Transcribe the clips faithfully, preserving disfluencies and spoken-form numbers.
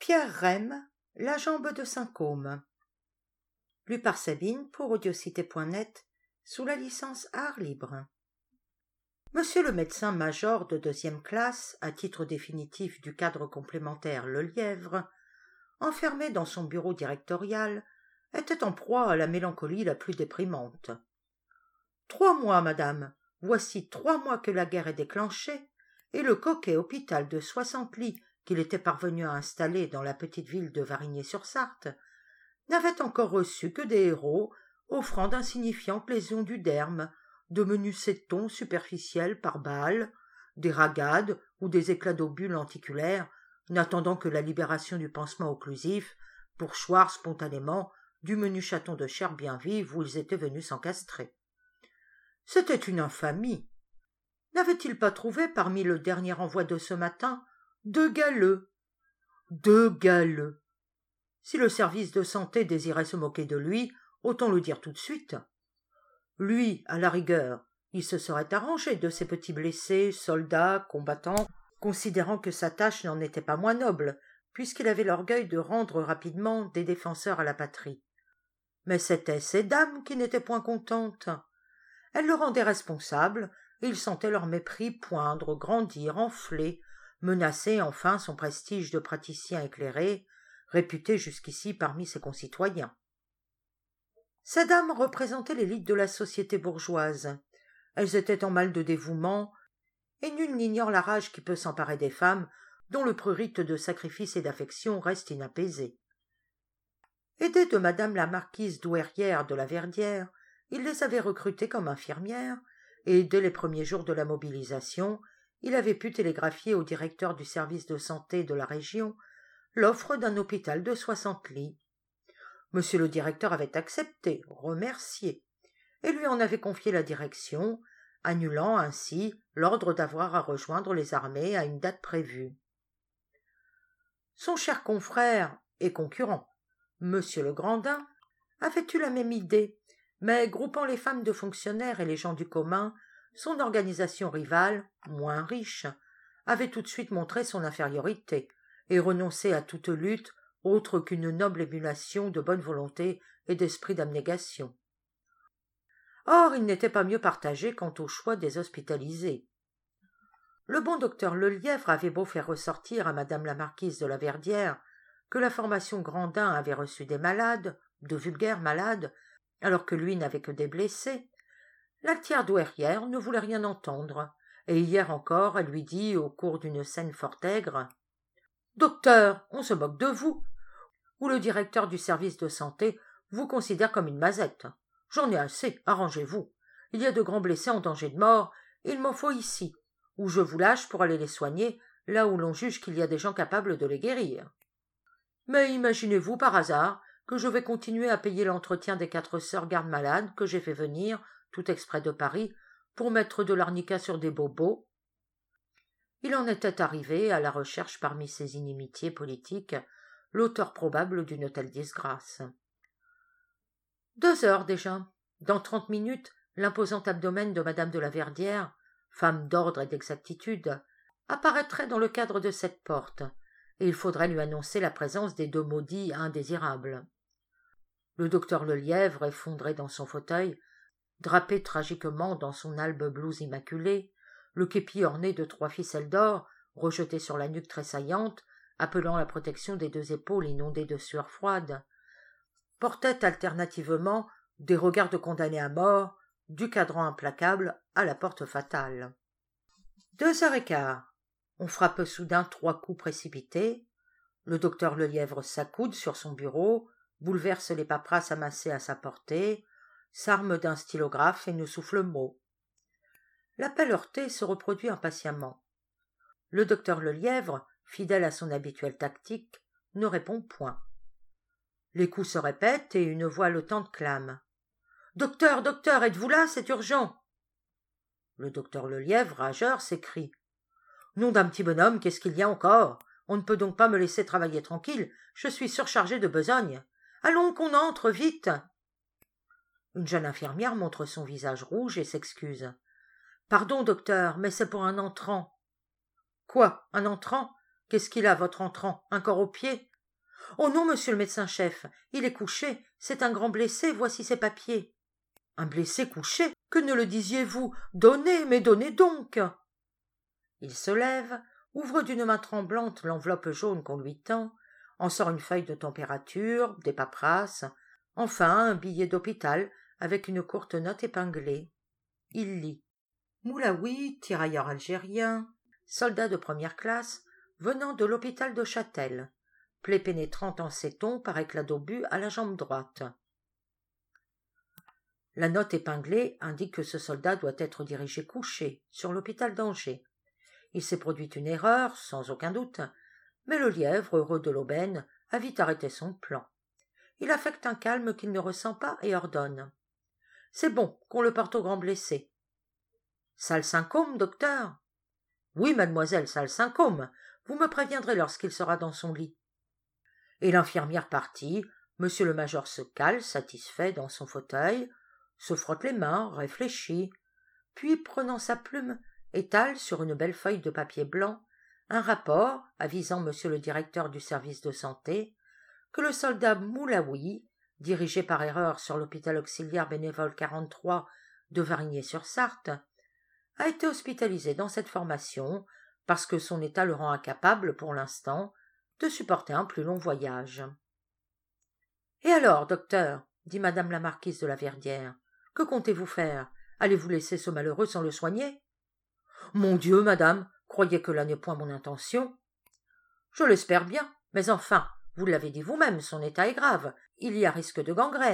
Pierre Rem, La jambe de Saint-Côme. Lu par Sabine pour audiocité point net sous la licence Art libre. Monsieur le médecin-major de deuxième classe, à titre définitif du cadre complémentaire Le Lièvre, enfermé dans son bureau directorial, était en proie à la mélancolie la plus déprimante. Trois mois, madame, voici trois mois que la guerre est déclenchée, et le coquet hôpital de soixante lits qu'il était parvenu à installer dans la petite ville de Varigny-sur-Sarthe n'avait encore reçu que des héros offrant d'insignifiantes lésions du derme, de menus cétons superficiels par balles, des ragades ou des éclats d'obus lenticulaires, n'attendant que la libération du pansement occlusif pour choir spontanément du menu chaton de chair bien vive où ils étaient venus s'encastrer. C'était une infamie. N'avait-il pas trouvé parmi le dernier envoi de ce matin deux galeux Deux galeux Si le service de santé désirait se moquer de lui, autant le dire tout de suite. Lui, à la rigueur, il se serait arrangé de ces petits blessés, soldats, combattants, considérant que sa tâche n'en était pas moins noble, puisqu'il avait l'orgueil de rendre rapidement des défenseurs à la patrie. Mais c'étaient ces dames qui n'étaient point contentes. Elles le rendaient responsable, et il sentait leur mépris poindre, grandir, enfler, menacer enfin son prestige de praticien éclairé, réputé jusqu'ici parmi ses concitoyens. Ces dames représentaient l'élite de la société bourgeoise. Elles étaient en mal de dévouement, et nul n'ignore la rage qui peut s'emparer des femmes dont le prurite de sacrifice et d'affection reste inapaisé. Aidé de madame la marquise douairière de la Verdière, il les avait recrutées comme infirmières, et dès les premiers jours de la mobilisation, il avait pu télégraphier au directeur du service de santé de la région l'offre d'un hôpital de soixante lits. Monsieur le directeur avait accepté, remercié, et lui en avait confié la direction, annulant ainsi l'ordre d'avoir à rejoindre les armées à une date prévue. Son cher confrère et concurrent, monsieur le Grandin, avait eu la même idée, mais groupant les femmes de fonctionnaires et les gens du commun, son organisation rivale, moins riche, avait tout de suite montré son infériorité et renoncé à toute lutte autre qu'une noble émulation de bonne volonté et d'esprit d'abnégation. Or, il n'était pas mieux partagé quant au choix des hospitalisés. Le bon docteur Lelièvre avait beau faire ressortir à madame la marquise de la Verdière que la formation Grandin avait reçu des malades, de vulgaires malades, alors que lui n'avait que des blessés, l'altière douairière ne voulait rien entendre, et hier encore elle lui dit, au cours d'une scène fort aigre, « Docteur, on se moque de vous, ou le directeur du service de santé vous considère comme une mazette. J'en ai assez, arrangez-vous. Il y a de grands blessés en danger de mort, et il m'en faut ici, où je vous lâche pour aller les soigner, là où l'on juge qu'il y a des gens capables de les guérir. Mais imaginez-vous par hasard que je vais continuer à payer l'entretien des quatre sœurs gardes-malades que j'ai fait venir, tout exprès de Paris, pour mettre de l'arnica sur des bobos. » Il en était arrivé à la recherche parmi ses inimitiés politiques l'auteur probable d'une telle disgrâce. Deux heures déjà. Dans trente minutes, l'imposant abdomen de madame de la Verdière, femme d'ordre et d'exactitude, apparaîtrait dans le cadre de cette porte, et il faudrait lui annoncer la présence des deux maudits indésirables. Le docteur Lelièvre, effondré dans son fauteuil, drapé tragiquement dans son albe blouse immaculée, le képi orné de trois ficelles d'or, rejeté sur la nuque tressaillante, appelant la protection des deux épaules inondées de sueur froide, portait alternativement des regards de condamné à mort, du cadran implacable à la porte fatale. Deux heures et quart. On frappe soudain trois coups précipités. Le docteur Lelièvre s'accoude sur son bureau, bouleverse les paperasses amassées à sa portée, s'arme d'un stylographe et nous souffle mot. L'appel heurté se reproduit impatiemment. Le docteur Lelièvre, fidèle à son habituelle tactique, ne répond point. Les coups se répètent et une voix haletante clame. « Docteur, docteur, êtes-vous là? C'est urgent !» Le docteur Lelièvre, rageur, s'écrie. « Nom d'un petit bonhomme, qu'est-ce qu'il y a encore? On ne peut donc pas me laisser travailler tranquille, je suis surchargé de besogne. Allons, qu'on entre, vite !» Une jeune infirmière montre son visage rouge et s'excuse. « Pardon, docteur, mais c'est pour un entrant. »« Quoi, un entrant? Qu'est-ce qu'il a, votre entrant? Un corps au pied? « Oh non, monsieur le médecin-chef, il est couché, c'est un grand blessé, voici ses papiers. »« Un blessé couché? Que ne le disiez-vous? Donnez, mais donnez donc !» Il se lève, ouvre d'une main tremblante l'enveloppe jaune qu'on lui tend, en sort une feuille de température, des paperasses, enfin un billet d'hôpital avec une courte note épinglée. Il lit. Moulaoui, tirailleur algérien, soldat de première classe, venant de l'hôpital de Châtel. Plaie pénétrante en céton par éclat d'obus à la jambe droite. La note épinglée indique que ce soldat doit être dirigé couché sur l'hôpital d'Angers. Il s'est produit une erreur, sans aucun doute, mais le lièvre, heureux de l'aubaine, a vite arrêté son plan. Il affecte un calme qu'il ne ressent pas et ordonne. « C'est bon, qu'on le porte au grand blessé. »« Sale syncome, docteur ?»« Oui, mademoiselle, sale syncome. Vous me préviendrez lorsqu'il sera dans son lit. » Et l'infirmière partie, monsieur le major se cale, satisfait, dans son fauteuil, se frotte les mains, réfléchit, puis, prenant sa plume, étale sur une belle feuille de papier blanc un rapport avisant monsieur le directeur du service de santé que le soldat Moulaoui, dirigé par erreur sur l'hôpital auxiliaire bénévole quarante-trois de Varigné-sur-Sarthe, a été hospitalisé dans cette formation parce que son état le rend incapable, pour l'instant, de supporter un plus long voyage. « Et alors, docteur, dit madame la marquise de la Verdière, que comptez-vous faire? Allez-vous laisser ce malheureux sans le soigner? »« Mon Dieu, madame, croyez que là n'est point mon intention. »« Je l'espère bien, mais enfin, vous l'avez dit vous-même, son état est grave, il y a risque de gangrène. »«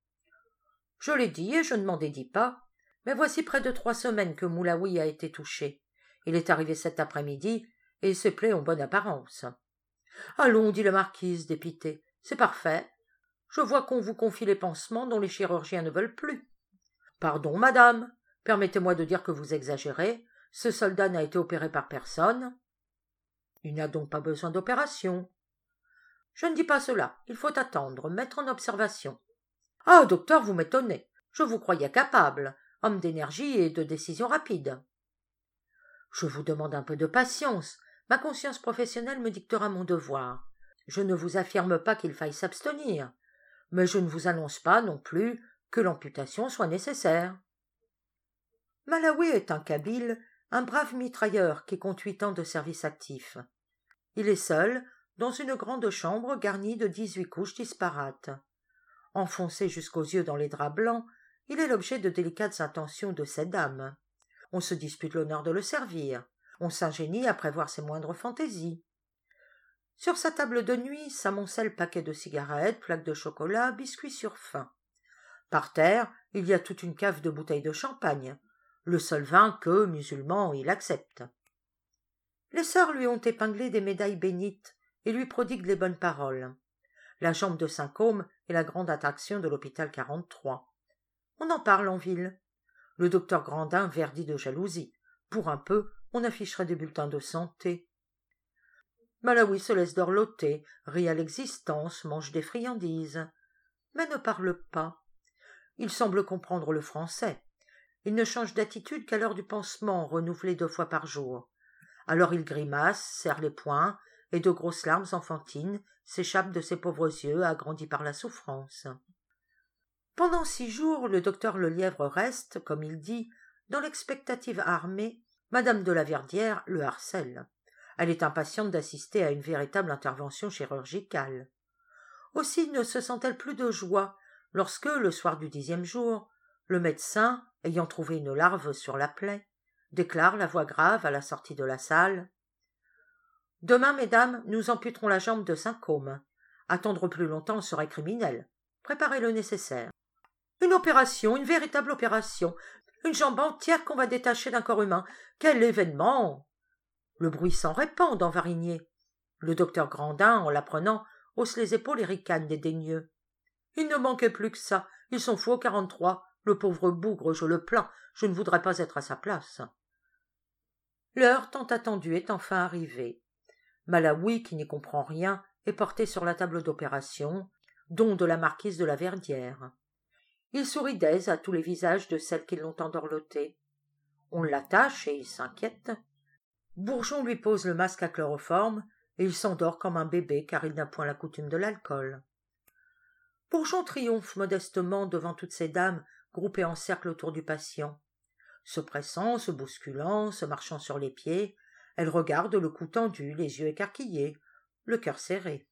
Je l'ai dit et je ne m'en dédis pas, mais voici près de trois semaines que Moulaoui a été touché. Il est arrivé cet après-midi et ses plaies ont bonne apparence. »« Allons, dit la marquise, dépitée, c'est parfait. Je vois qu'on vous confie les pansements dont les chirurgiens ne veulent plus. »« Pardon, madame, permettez-moi de dire que vous exagérez. Ce soldat n'a été opéré par personne. »« Il n'a donc pas besoin d'opération. »« Je ne dis pas cela. Il faut attendre, mettre en observation. »« Ah, docteur, vous m'étonnez. Je vous croyais capable, homme d'énergie et de décision rapide. »« Je vous demande un peu de patience. Ma conscience professionnelle me dictera mon devoir. Je ne vous affirme pas qu'il faille s'abstenir, mais je ne vous annonce pas non plus que l'amputation soit nécessaire. » Malawi est un Kabyle, un brave mitrailleur qui compte huit ans de service actif. Il est seul, dans une grande chambre garnie de dix-huit couches disparates. Enfoncé jusqu'aux yeux dans les draps blancs, il est l'objet de délicates intentions de ces dames. On se dispute l'honneur de le servir. On s'ingénie à prévoir ses moindres fantaisies. Sur sa table de nuit s'amoncellent paquets de cigarettes, plaques de chocolat, biscuits sur faim. Par terre, il y a toute une cave de bouteilles de champagne, le seul vin que, musulman, il accepte. Les sœurs lui ont épinglé des médailles bénites et lui prodiguent les bonnes paroles. La jambe de Saint-Côme est la grande attraction de l'hôpital quarante-trois. On en parle en ville. Le docteur Grandin verdit de jalousie. Pour un peu, on afficherait des bulletins de santé. Malawi se laisse dorloter, rit à l'existence, mange des friandises, mais ne parle pas. Il semble comprendre le français. Il ne change d'attitude qu'à l'heure du pansement, renouvelé deux fois par jour. Alors il grimace, serre les poings, et de grosses larmes enfantines s'échappent de ses pauvres yeux agrandis par la souffrance. Pendant six jours, le docteur Lelièvre reste, comme il dit, dans l'expectative armée. Madame de la Verdière le harcèle. Elle est impatiente d'assister à une véritable intervention chirurgicale. Aussi ne se sent-elle plus de joie lorsque, le soir du dixième jour, le médecin, ayant trouvé une larve sur la plaie, déclare la voix grave à la sortie de la salle. « Demain, mesdames, nous amputerons la jambe de Saint-Côme. Attendre plus longtemps serait criminel. Préparez le nécessaire. » Une opération, une véritable opération, une jambe entière qu'on va détacher d'un corps humain. Quel événement! Le bruit s'en répand dans Varigné. Le docteur Grandin, en l'apprenant, hausse les épaules et ricane dédaigneux. Il ne manquait plus que ça. Ils sont fous au quarante-trois. Le pauvre bougre, je le plains. Je ne voudrais pas être à sa place. L'heure tant attendue est enfin arrivée. Malawi, qui n'y comprend rien, est porté sur la table d'opération, don de la marquise de la Verdière. Il sourit d'aise à tous les visages de celles qui l'ont endorloté. On l'attache et il s'inquiète. Bourgeon lui pose le masque à chloroforme et il s'endort comme un bébé car il n'a point la coutume de l'alcool. Bourgeon triomphe modestement devant toutes ces dames groupées en cercle autour du patient. Se pressant, se bousculant, se marchant sur les pieds, elle regarde le cou tendu, les yeux écarquillés, le cœur serré.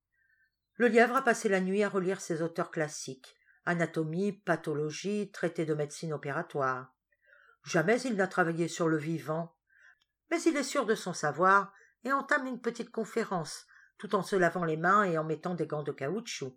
Le lièvre a passé la nuit à relire ses auteurs classiques, anatomie, pathologie, traités de médecine opératoire. Jamais il n'a travaillé sur le vivant, mais il est sûr de son savoir et entame une petite conférence, tout en se lavant les mains et en mettant des gants de caoutchouc.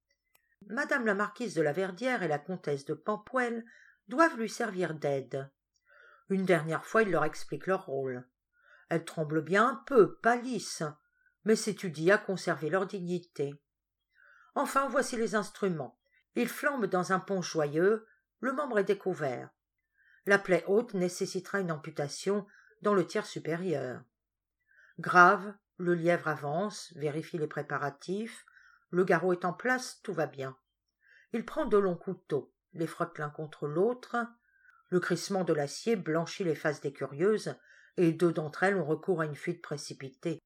Madame la marquise de la Verdière et la comtesse de Pampouelle doivent lui servir d'aide. Une dernière fois, il leur explique leur rôle. Elles tremblent bien un peu, pâlissent, mais s'étudient à conserver leur dignité. Enfin, voici les instruments. Ils flambent dans un punch joyeux, le membre est découvert. La plaie haute nécessitera une amputation dans le tiers supérieur. Grave, le lièvre avance, vérifie les préparatifs, le garrot est en place, tout va bien. Il prend de longs couteaux, les frotte l'un contre l'autre. Le crissement de l'acier blanchit les faces des curieuses, et deux d'entre elles ont recours à une fuite précipitée.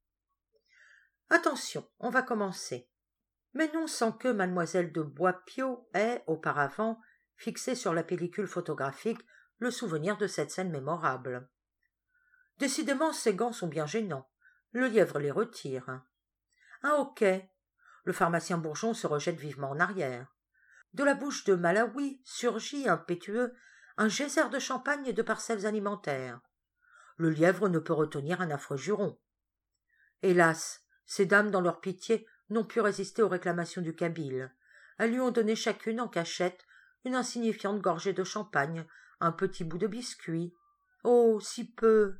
Attention, on va commencer. Mais non sans que mademoiselle de Boispiau ait, auparavant, fixé sur la pellicule photographique le souvenir de cette scène mémorable. Décidément, ces gants sont bien gênants. Le lièvre les retire. Un hoquet. Le pharmacien Bourgeon se rejette vivement en arrière. De la bouche de Malawi surgit, impétueux, un geyser de champagne et de parcelles alimentaires. Le lièvre ne peut retenir un affreux juron. Hélas, ces dames, dans leur pitié, n'ont pu résister aux réclamations du Kabyle. Elles lui ont donné chacune, en cachette, une insignifiante gorgée de champagne, un petit bout de biscuit. Oh, si peu!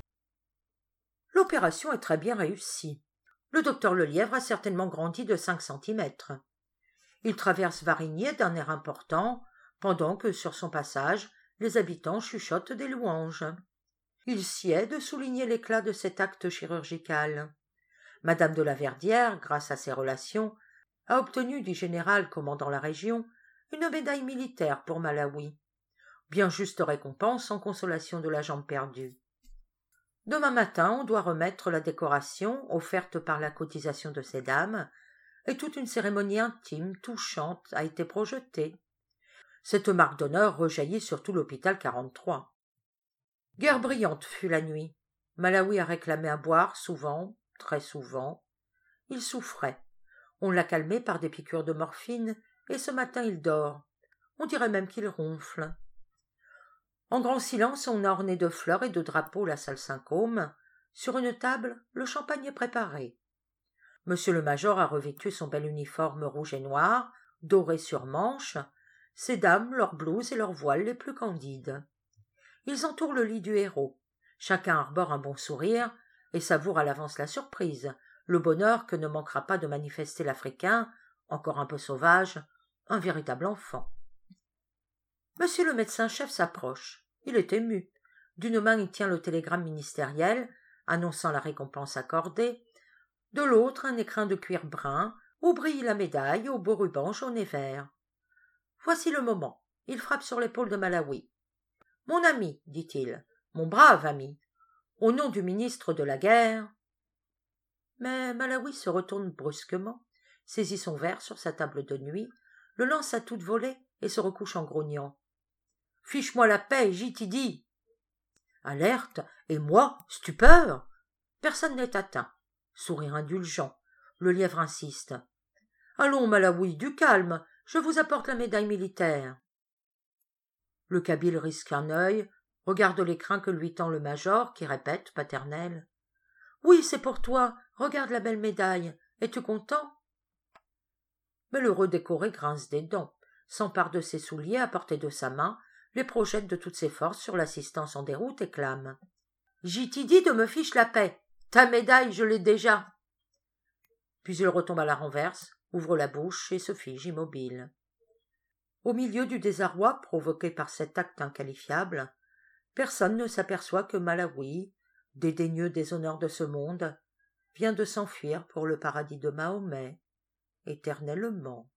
L'opération est très bien réussie. Le docteur Lelièvre a certainement grandi de cinq centimètres. Il traverse Varigné d'un air important, pendant que, sur son passage, les habitants chuchotent des louanges. Il sied de souligner l'éclat de cet acte chirurgical. Madame de la Verdière, grâce à ses relations, a obtenu du général commandant la région une médaille militaire pour Malawi. Bien juste récompense en consolation de la jambe perdue. Demain matin, on doit remettre la décoration offerte par la cotisation de ces dames, et toute une cérémonie intime, touchante, a été projetée. Cette marque d'honneur rejaillit sur tout l'hôpital quarante-trois. Guerre brillante fut la nuit. Malawi a réclamé à boire, souvent, très souvent. Il souffrait. On l'a calmé par des piqûres de morphine, et ce matin il dort. On dirait même qu'il ronfle. En grand silence, on a orné de fleurs et de drapeaux la salle Saint-Côme. Sur une table, le champagne est préparé. Monsieur le major a revêtu son bel uniforme rouge et noir, doré sur manches, ces dames leurs blouses et leurs voiles les plus candides. Ils entourent le lit du héros. Chacun arbore un bon sourire et savoure à l'avance la surprise, le bonheur que ne manquera pas de manifester l'Africain, encore un peu sauvage, un véritable enfant. Monsieur le médecin-chef s'approche. Il est ému. D'une main, il tient le télégramme ministériel, annonçant la récompense accordée. De l'autre, un écrin de cuir brun, où brille la médaille au beau ruban jaune et vert. Voici le moment. Il frappe sur l'épaule de Malawi. « Mon ami, dit-il, mon brave ami, au nom du ministre de la guerre. » Mais Malawi se retourne brusquement, saisit son verre sur sa table de nuit, le lance à toute volée et se recouche en grognant. « Fiche-moi la paix, j'y t'y dis !» Alerte, et moi, stupeur. Personne n'est atteint. Sourire indulgent. Le lièvre insiste. « Allons, Malawi, du calme, je vous apporte la médaille militaire. » Le Kabyle risque un œil, regarde l'écrin que lui tend le major, qui répète, paternel. « Oui, c'est pour toi, regarde la belle médaille. Es-tu content ?» Mais l'heureux décoré grince des dents, s'empare de ses souliers à portée de sa main, les projette de toutes ses forces sur l'assistance en déroute et clame. « J'y t'y dis de me fiche la paix. Ta médaille, je l'ai déjà. » Puis il retombe à la renverse, ouvre la bouche et se fige immobile. Au milieu du désarroi provoqué par cet acte inqualifiable, personne ne s'aperçoit que Malawi, dédaigneux des honneurs de ce monde, vient de s'enfuir pour le paradis de Mahomet, éternellement.